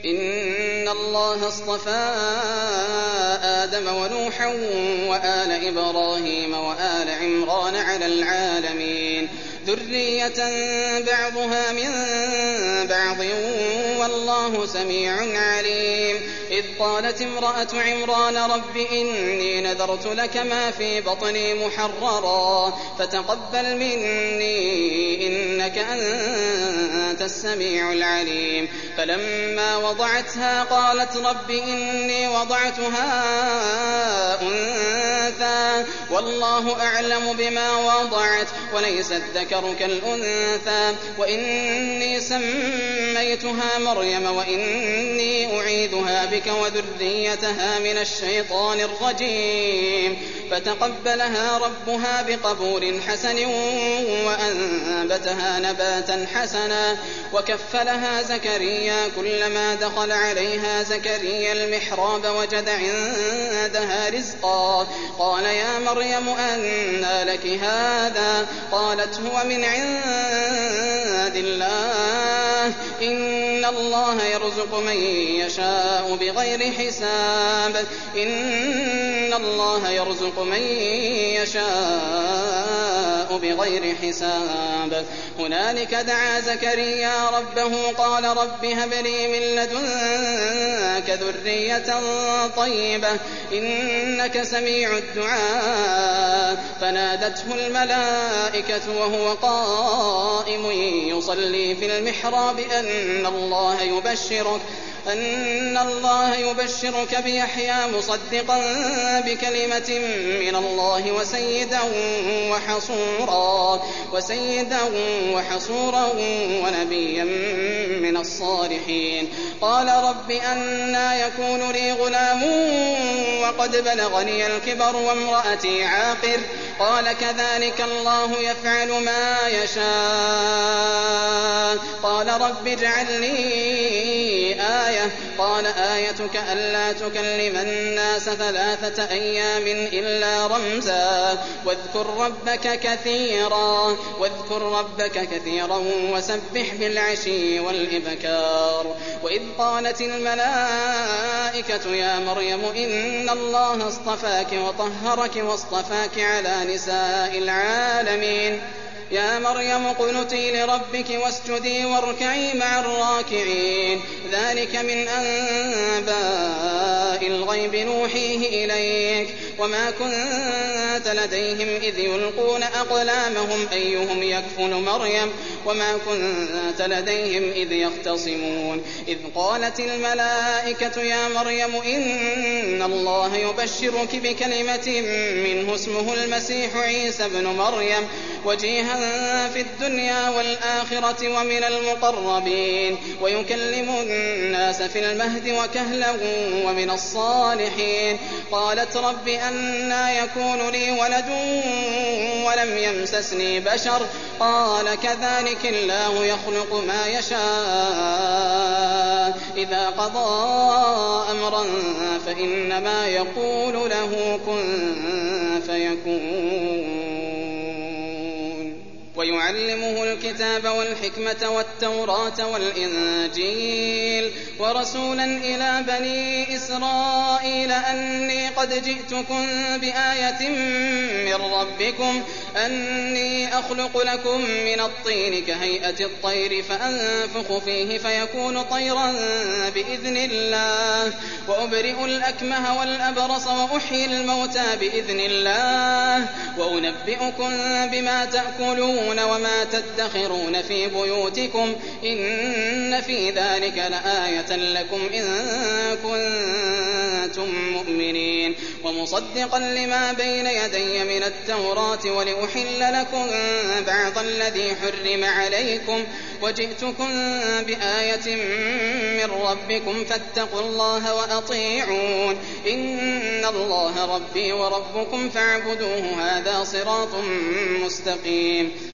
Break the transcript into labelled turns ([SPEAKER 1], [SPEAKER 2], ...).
[SPEAKER 1] إن الله اصطفى آدم ونوحا وآل إبراهيم وآل عمران على العالمين ذرية بعضها من بعض والله سميع عليم. إذ قالت امرأة عمران رب إني نذرت لك ما في بطني محررا فتقبل مني إنك أنت السميع العليم. فلما وضعتها قالت رب إني وضعتها أنثى والله أعلم بما وضعت وليس الذكر كالأنثى وإني سميتها مريم وإني أعيذها بك وذريتها من الشيطان الرجيم. فتقبلها ربها بقبول حسن وأنبتها نباتا حسنا وكفلها زكريا كلما دخل عليها زكريا المحراب وجد عندها رزقا قال يا مريم أنى لك هذا قالت هو من عند الله إن الله يرزق من يشاء بغير حساب إن الله يرزق من يشاء بغير حساب. هنالك دعا زكريا ربه قال رب هب لي من لدنك ذرية طيبة إنك سميع الدعاء. فنادته الملائكة وهو قائم يصلي في المحراب أن الله يبشرك بيحيى مصدقا بكلمة من الله وسيدا وحصورا ونبيا من الصالحين. قال رب أنى يكون لي غلام وقد بلغني الكبر وامرأتي عاقر قال كذلك الله يفعل ما يشاء. قال رب اجعل لي آية قال آيتك ألا تكلم الناس 3 أيام إلا رمزا واذكر ربك كثيرا وسبح بالعشي والإبكار. وإذ قالت الملائكة يا مريم إن الله اصطفاك وطهرك واصطفاك على نساء العالمين يا مريم اقنتي لربك واسجدي واركعي مع الراكعين. ذلك من أنباء الغيب نوحيه إليك وما كنت لديهم إذ يلقون أقلامهم أيهم يكفل مريم وما كنت لديهم إذ يختصمون. إذ قالت الملائكة يا مريم إن الله يبشرك بكلمة منه اسمه المسيح عيسى ابن مريم وجيها في الدنيا والآخرة ومن المقربين ويكلم الناس في المهد وكهلا ومن الصالحين. قالت رب أنى يكون لي ولد ولم يمسسني بشر قال كذلك الله يخلق ما يشاء إذا قضى أمرا فإنما يقول له كن فيكون. ويعلمه الكتاب والحكمة والتوراة والإنجيل ورسولا إلى بني إسرائيل أني قد جئتكم بآية من ربكم أني أخلق لكم من الطين كهيئة الطير فأنفخ فيه فيكون طيرا بإذن الله وأبرئ الأكمه والأبرص وأحيي الموتى بإذن الله وأنبئكم بما تأكلون وما تدخرون في بيوتكم إن في ذلك لآية لكم إن كنتم مؤمنين. ومصدقا لما بين يدي من التوراة ولأحل لكم بعض الذي حرم عليكم وجئتكم بآية من ربكم فاتقوا الله وأطيعون إن الله ربي وربكم فاعبدوه هذا صراط مستقيم.